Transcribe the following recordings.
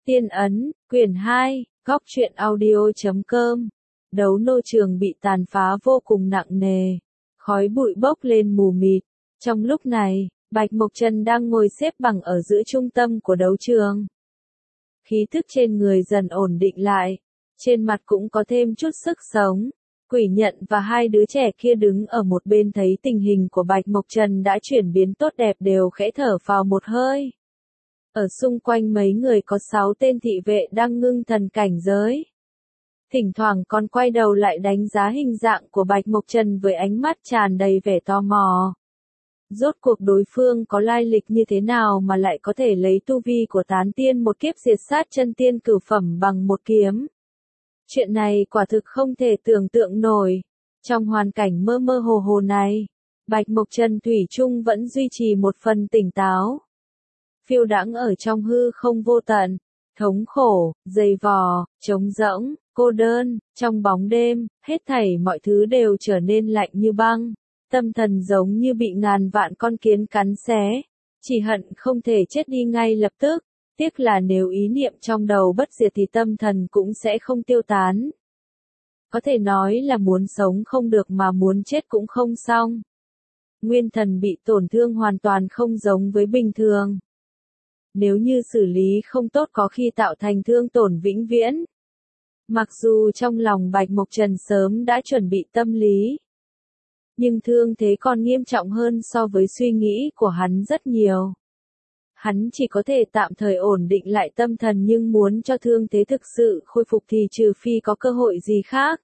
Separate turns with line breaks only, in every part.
Tiên ấn, quyển 2, góc truyện audio.com. Đấu nô trường bị tàn phá vô cùng nặng nề. Khói bụi bốc lên mù mịt. Trong lúc này, Bạch Mộc Trần đang ngồi xếp bằng ở giữa trung tâm của đấu trường. Khí thức trên người dần ổn định lại. Trên mặt cũng có thêm chút sức sống. Quỷ Nhận và hai đứa trẻ kia đứng ở một bên thấy tình hình của Bạch Mộc Trần đã chuyển biến tốt đẹp đều khẽ thở phào một hơi. Ở xung quanh mấy người có 6 tên thị vệ đang ngưng thần cảnh giới. Thỉnh thoảng còn quay đầu lại đánh giá hình dạng của Bạch Mộc Trần với ánh mắt tràn đầy vẻ tò mò. Rốt cuộc đối phương có lai lịch như thế nào mà lại có thể lấy tu vi của tán tiên một kiếp diệt sát chân tiên cửu phẩm bằng một kiếm. Chuyện này quả thực không thể tưởng tượng nổi. Trong hoàn cảnh mơ mơ hồ hồ này, Bạch Mộc Trần thủy chung vẫn duy trì một phần tỉnh táo. Phiêu đãng ở trong hư không vô tận, thống khổ, dày vò, trống rỗng, cô đơn, trong bóng đêm, hết thảy mọi thứ đều trở nên lạnh như băng, tâm thần giống như bị ngàn vạn con kiến cắn xé, chỉ hận không thể chết đi ngay lập tức, tiếc là nếu ý niệm trong đầu bất diệt thì tâm thần cũng sẽ không tiêu tán. Có thể nói là muốn sống không được mà muốn chết cũng không xong. Nguyên thần bị tổn thương hoàn toàn không giống với bình thường. Nếu như xử lý không tốt có khi tạo thành thương tổn vĩnh viễn. Mặc dù trong lòng Bạch Mộc Trần sớm đã chuẩn bị tâm lý, nhưng thương thế còn nghiêm trọng hơn so với suy nghĩ của hắn rất nhiều. Hắn chỉ có thể tạm thời ổn định lại tâm thần nhưng muốn cho thương thế thực sự khôi phục thì trừ phi có cơ hội gì khác.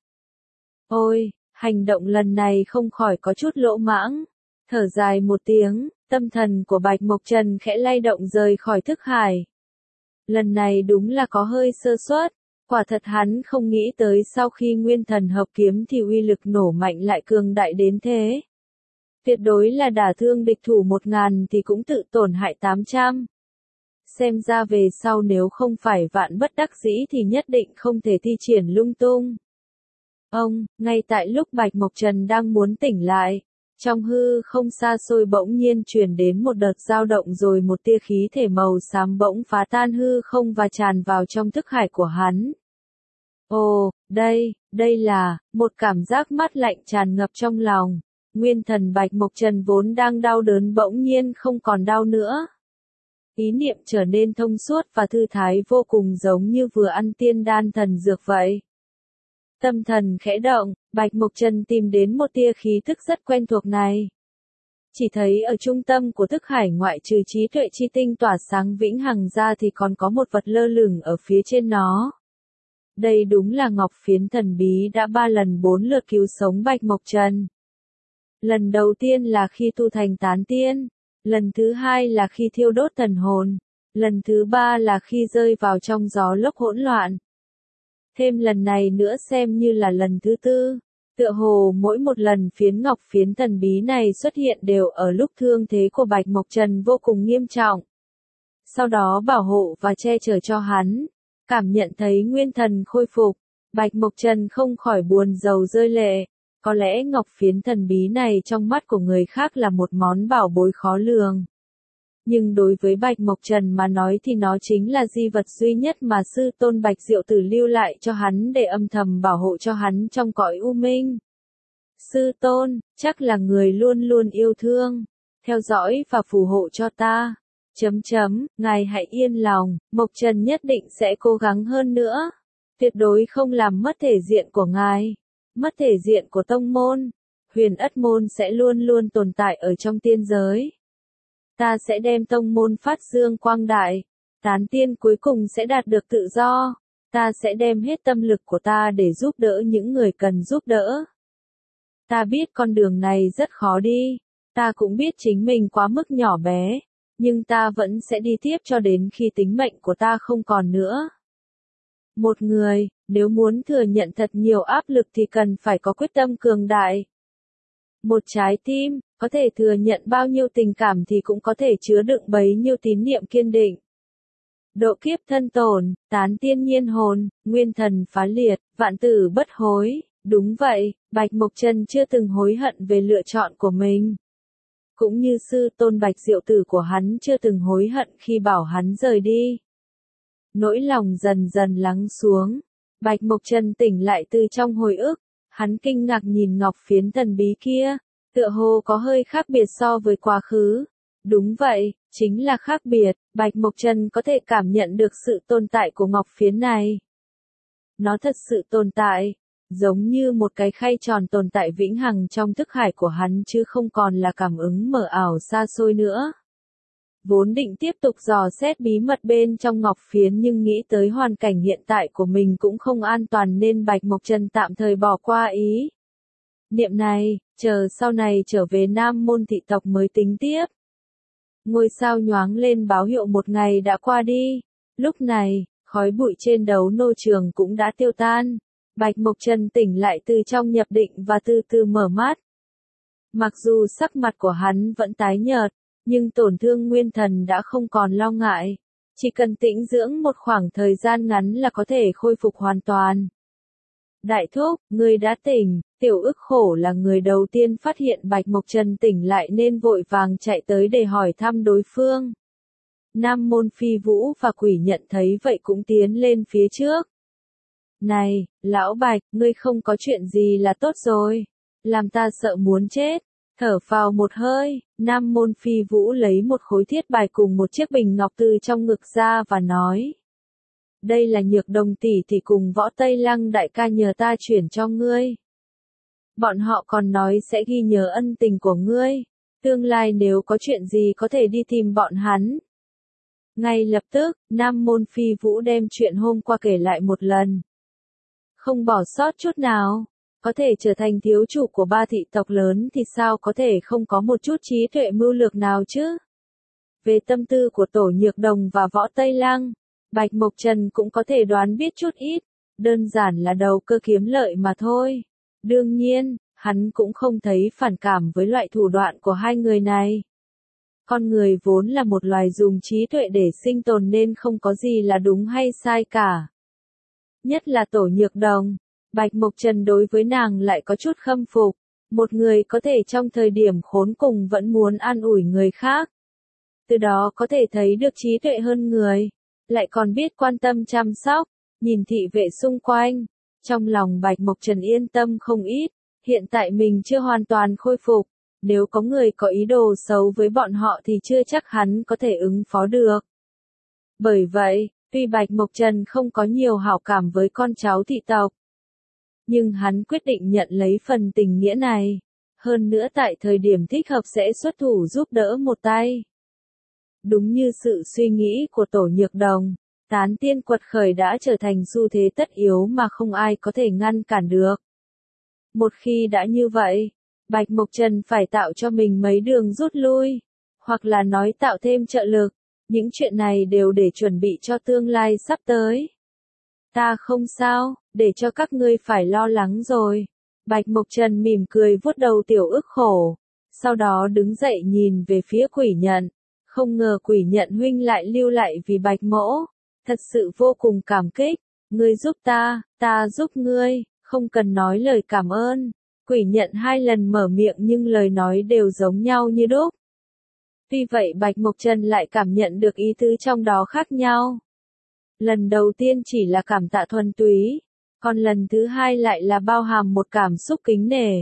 Ôi, hành động lần này không khỏi có chút lỗ mãng. Thở dài một tiếng, tâm thần của Bạch Mộc Trần khẽ lay động rời khỏi thức hải. Lần này đúng là có hơi sơ suất, quả thật hắn không nghĩ tới sau khi nguyên thần hợp kiếm thì uy lực nổ mạnh lại cường đại đến thế. Tuyệt đối là đả thương địch thủ 1000 thì cũng tự tổn hại 800. Xem ra về sau nếu không phải vạn bất đắc dĩ thì nhất định không thể thi triển lung tung. Ngay tại lúc Bạch Mộc Trần đang muốn tỉnh lại, trong hư không xa xôi bỗng nhiên truyền đến một đợt dao động rồi một tia khí thể màu xám bỗng phá tan hư không và tràn vào trong thức hải của hắn. Ồ, đây là, một cảm giác mát lạnh tràn ngập trong lòng. Nguyên thần Bạch Mộc Trần vốn đang đau đớn bỗng nhiên không còn đau nữa. Ý niệm trở nên thông suốt và thư thái vô cùng giống như vừa ăn tiên đan thần dược vậy. Tâm thần khẽ động, Bạch Mộc Trần tìm đến một tia khí thức rất quen thuộc này. Chỉ thấy ở trung tâm của thức hải ngoại trừ trí tuệ chi tinh tỏa sáng vĩnh hằng ra thì còn có một vật lơ lửng ở phía trên nó. Đây đúng là ngọc phiến thần bí đã 3 lần 4 lượt cứu sống Bạch Mộc Trần. Lần đầu tiên là khi tu thành tán tiên, lần thứ hai là khi thiêu đốt thần hồn, lần thứ ba là khi rơi vào trong gió lốc hỗn loạn. Thêm lần này nữa xem như là lần thứ tư, tựa hồ mỗi một lần phiến ngọc phiến thần bí này xuất hiện đều ở lúc thương thế của Bạch Mộc Trần vô cùng nghiêm trọng. Sau đó bảo hộ và che chở cho hắn, cảm nhận thấy nguyên thần khôi phục, Bạch Mộc Trần không khỏi buồn rầu rơi lệ. Có lẽ ngọc phiến thần bí này trong mắt của người khác là một món bảo bối khó lường. Nhưng đối với Bạch Mộc Trần mà nói thì nó chính là di vật duy nhất mà sư tôn Bạch Diệu Tử lưu lại cho hắn để âm thầm bảo hộ cho hắn trong cõi u minh. Sư tôn, chắc là người luôn luôn yêu thương, theo dõi và phù hộ cho ta. Ngài hãy yên lòng, Mộc Trần nhất định sẽ cố gắng hơn nữa. Tuyệt đối không làm mất thể diện của ngài, mất thể diện của tông môn. Huyền Ất môn sẽ luôn luôn tồn tại ở trong tiên giới. Ta sẽ đem tông môn phát dương quang đại, tán tiên cuối cùng sẽ đạt được tự do. Ta sẽ đem hết tâm lực của ta để giúp đỡ những người cần giúp đỡ. Ta biết con đường này rất khó đi, ta cũng biết chính mình quá mức nhỏ bé, nhưng ta vẫn sẽ đi tiếp cho đến khi tính mệnh của ta không còn nữa. Một người, nếu muốn thừa nhận thật nhiều áp lực thì cần phải có quyết tâm cường đại. Một trái tim, có thể thừa nhận bao nhiêu tình cảm thì cũng có thể chứa đựng bấy nhiêu tín niệm kiên định. Độ kiếp thân tổn, tán tiên nhiên hồn, nguyên thần phá liệt, vạn tử bất hối. Đúng vậy, Bạch Mộc Trần chưa từng hối hận về lựa chọn của mình. Cũng như sư tôn Bạch Diệu Tử của hắn chưa từng hối hận khi bảo hắn rời đi. nỗi lòng dần dần lắng xuống. Bạch Mộc Trần tỉnh lại từ trong hồi ức, hắn kinh ngạc nhìn ngọc phiến thần bí kia, tựa hồ có hơi khác biệt so với quá khứ. Đúng vậy, chính là khác biệt, Bạch Mộc Trần có thể cảm nhận được sự tồn tại của ngọc phiến này. Nó thật sự tồn tại, giống như một cái khay tròn tồn tại vĩnh hằng trong thức hải của hắn chứ không còn là cảm ứng mờ ảo xa xôi nữa. Vốn định tiếp tục dò xét bí mật bên trong ngọc phiến nhưng nghĩ tới hoàn cảnh hiện tại của mình cũng không an toàn nên Bạch Mộc Trần tạm thời bỏ qua ý niệm này, chờ sau này trở về Nam Môn thị tộc mới tính tiếp. Ngôi sao nhoáng lên báo hiệu một ngày đã qua đi. Lúc này, khói bụi trên đấu nô trường cũng đã tiêu tan. Bạch Mộc Trần tỉnh lại từ trong nhập định và từ từ mở mắt. Mặc dù sắc mặt của hắn vẫn tái nhợt, nhưng tổn thương nguyên thần đã không còn lo ngại. Chỉ cần tĩnh dưỡng một khoảng thời gian ngắn là có thể khôi phục hoàn toàn. Đại thúc, ngươi đã tỉnh. Tiểu Ức Khổ là người đầu tiên phát hiện Bạch Mộc Trần tỉnh lại nên vội vàng chạy tới để hỏi thăm đối phương. Nam Môn Phi Vũ và Quỷ Nhận thấy vậy cũng tiến lên phía trước. Này, lão Bạch, ngươi không có chuyện gì là tốt rồi. Làm ta sợ muốn chết. Thở phào một hơi, Nam Môn Phi Vũ lấy một khối thiết bài cùng một chiếc bình ngọc từ trong ngực ra và nói. Đây là Nhược Đồng tỷ tỷ cùng Võ Tây Lăng đại ca nhờ ta chuyển cho ngươi. Bọn họ còn nói sẽ ghi nhớ ân tình của ngươi. Tương lai nếu có chuyện gì có thể đi tìm bọn hắn. Ngay lập tức, Nam Môn Phi Vũ đem chuyện hôm qua kể lại một lần. Không bỏ sót chút nào. Có thể trở thành thiếu chủ của ba thị tộc lớn thì sao có thể không có một chút trí tuệ mưu lược nào chứ? Về tâm tư của Tổ Nhược Đồng và Võ Tây Lăng, Bạch Mộc Trần cũng có thể đoán biết chút ít. Đơn giản là đầu cơ kiếm lợi mà thôi. Đương nhiên, hắn cũng không thấy phản cảm với loại thủ đoạn của hai người này. Con người vốn là một loài dùng trí tuệ để sinh tồn nên không có gì là đúng hay sai cả. Nhất là Tổ Nhược Đồng, Bạch Mộc Trần đối với nàng lại có chút khâm phục. Một người có thể trong thời điểm khốn cùng vẫn muốn an ủi người khác. Từ đó có thể thấy được trí tuệ hơn người, lại còn biết quan tâm chăm sóc, nhìn thị vệ xung quanh. Trong lòng Bạch Mộc Trần yên tâm không ít, hiện tại mình chưa hoàn toàn khôi phục, nếu có người có ý đồ xấu với bọn họ thì chưa chắc hắn có thể ứng phó được. Bởi vậy, tuy Bạch Mộc Trần không có nhiều hảo cảm với con cháu thị tộc, nhưng hắn quyết định nhận lấy phần tình nghĩa này, hơn nữa tại thời điểm thích hợp sẽ xuất thủ giúp đỡ một tay. Đúng như sự suy nghĩ của Tổ Nhược Đồng, tán tiên quật khởi đã trở thành xu thế tất yếu mà không ai có thể ngăn cản được. Một khi đã như vậy, Bạch Mộc Trần phải tạo cho mình mấy đường rút lui, hoặc là nói tạo thêm trợ lực, những chuyện này đều để chuẩn bị cho tương lai sắp tới. Ta không sao, để cho các ngươi phải lo lắng rồi. Bạch Mộc Trần mỉm cười vuốt đầu Tiểu Ức Khổ, sau đó đứng dậy nhìn về phía Quỷ Nhận. Không ngờ Quỷ Nhận huynh lại lưu lại vì Bạch mỗ, thật sự vô cùng cảm kích. Ngươi giúp ta giúp ngươi, không cần nói lời cảm ơn. Quỷ Nhận hai lần mở miệng nhưng lời nói đều giống nhau như đúc. Tuy vậy Bạch Mộc Trần lại cảm nhận được ý tứ trong đó khác nhau. Lần đầu tiên chỉ là cảm tạ thuần túy, còn lần thứ hai lại là bao hàm một cảm xúc kính nể.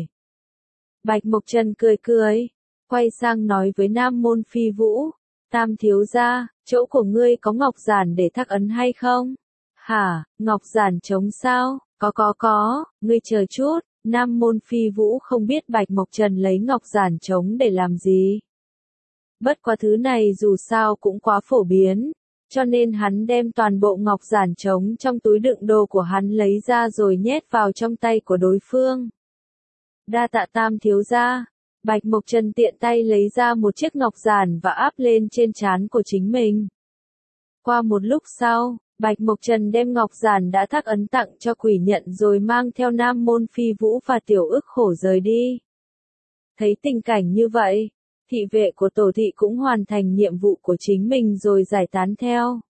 Bạch Mộc Trần cười cười, quay sang nói với Nam Môn Phi Vũ, Tam thiếu gia, chỗ của ngươi có ngọc giản để thắc ấn hay không? Hả, ngọc giản trống sao? Có, ngươi chờ chút. Nam Môn Phi Vũ không biết Bạch Mộc Trần lấy ngọc giản trống để làm gì. Bất quá thứ này dù sao cũng quá phổ biến, cho nên hắn đem toàn bộ ngọc giản trống trong túi đựng đồ của hắn lấy ra rồi nhét vào trong tay của đối phương. Đa tạ Tam thiếu gia. Bạch Mộc Trần tiện tay lấy ra một chiếc ngọc giản và áp lên trên trán của chính mình. Qua một lúc sau, Bạch Mộc Trần đem ngọc giản đã thắc ấn tặng cho Quỷ Nhận rồi mang theo Nam Môn Phi Vũ và Tiểu Ức Khổ rời đi. Thấy tình cảnh như vậy, thị vệ của Tổ thị cũng hoàn thành nhiệm vụ của chính mình rồi giải tán theo.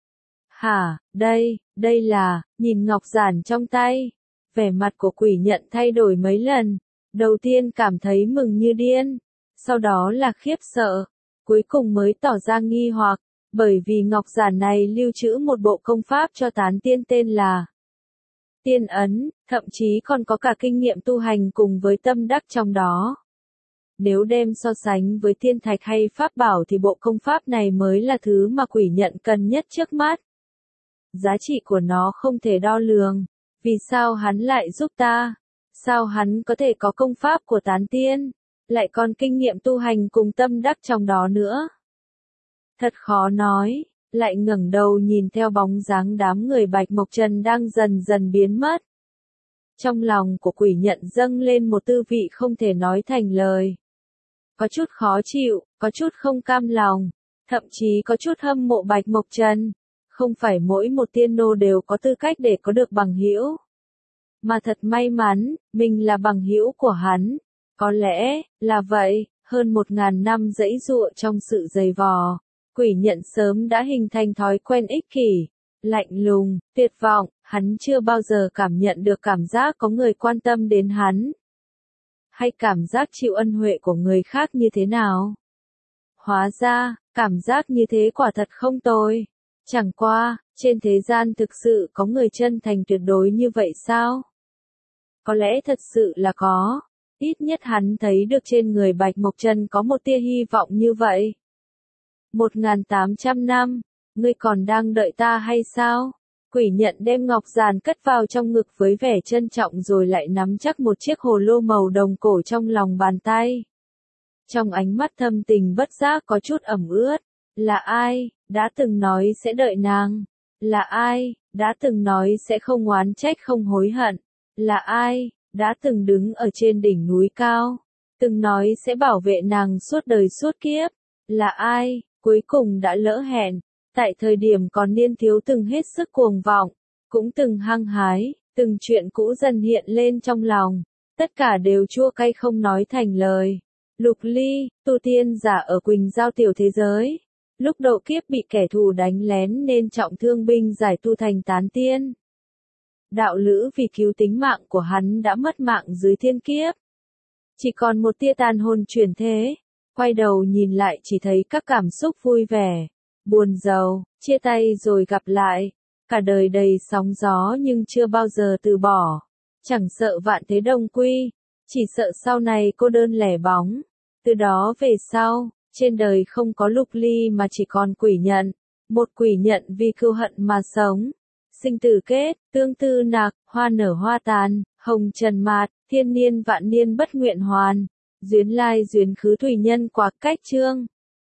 Hả, đây là, nhìn ngọc giản trong tay. Vẻ mặt của Quỷ Nhận thay đổi mấy lần. Đầu tiên cảm thấy mừng như điên, sau đó là khiếp sợ, cuối cùng mới tỏ ra nghi hoặc. Bởi vì ngọc giản này lưu trữ một bộ công pháp cho tán tiên tên là Tiên Ấn, thậm chí còn có cả kinh nghiệm tu hành cùng với tâm đắc trong đó. Nếu đem so sánh với tiên thạch hay pháp bảo thì bộ công pháp này mới là thứ mà quỷ nhận cần nhất trước mắt. Giá trị của nó không thể đo lường. Vì sao hắn lại giúp ta? Sao hắn có thể có công pháp của tán tiên? Lại còn kinh nghiệm tu hành cùng tâm đắc trong đó nữa? Thật khó nói. Lại ngẩng đầu nhìn theo bóng dáng đám người Bạch Mộc Trần đang dần dần biến mất. Trong lòng của quỷ nhận dâng lên một tư vị không thể nói thành lời. Có chút khó chịu, có chút không cam lòng, thậm chí có chút hâm mộ Bạch Mộc Trần. Không phải mỗi một tiên nô đều có tư cách để có được bằng hữu. Mà thật may mắn, mình là bằng hữu của hắn. Có lẽ, là vậy, hơn 1000 năm dẫy dụa trong sự dày vò. Quỷ nhận sớm đã hình thành thói quen ích kỷ, lạnh lùng, tuyệt vọng, hắn chưa bao giờ cảm nhận được cảm giác có người quan tâm đến hắn. Hay cảm giác chịu ân huệ của người khác như thế nào? Hóa ra, cảm giác như thế quả thật không tồi. Chẳng qua, trên thế gian thực sự có người chân thành tuyệt đối như vậy sao? Có lẽ thật sự là có. Ít nhất hắn thấy được trên người Bạch Mộc Trần có một tia hy vọng như vậy. 1800 năm, ngươi còn đang đợi ta hay sao? Quỷ nhận đem ngọc giản cất vào trong ngực với vẻ trân trọng rồi lại nắm chắc một chiếc hồ lô màu đồng cổ trong lòng bàn tay. Trong ánh mắt thâm tình bất giác có chút ẩm ướt. Là ai, đã từng nói sẽ đợi nàng? Là ai, đã từng nói sẽ không oán trách không hối hận? Là ai, đã từng đứng ở trên đỉnh núi cao? Từng nói sẽ bảo vệ nàng suốt đời suốt kiếp? Là ai, cuối cùng đã lỡ hẹn? Tại thời điểm còn niên thiếu từng hết sức cuồng vọng, cũng từng hăng hái, từng chuyện cũ dần hiện lên trong lòng. Tất cả đều chua cay không nói thành lời. Lục Ly, tu tiên giả ở Quỳnh Giao tiểu thế giới. Lúc độ kiếp bị kẻ thù đánh lén nên trọng thương binh giải tu thành tán tiên. Đạo lữ vì cứu tính mạng của hắn đã mất mạng dưới thiên kiếp. Chỉ còn một tia tàn hồn chuyển thế. Quay đầu nhìn lại chỉ thấy các cảm xúc vui vẻ, buồn rầu, chia tay rồi gặp lại. Cả đời đầy sóng gió nhưng chưa bao giờ từ bỏ. Chẳng sợ vạn thế đồng quy, chỉ sợ sau này cô đơn lẻ bóng. Từ đó về sau, trên đời không có Lục Ly mà chỉ còn quỷ nhận. Một quỷ nhận vì cừu hận mà sống. Sinh tử kết, tương tư nạc, hoa nở hoa tàn, hồng trần mạt, thiên niên vạn niên bất nguyện hoàn. Duyên lai duyên khứ thủy nhân quả cách chương.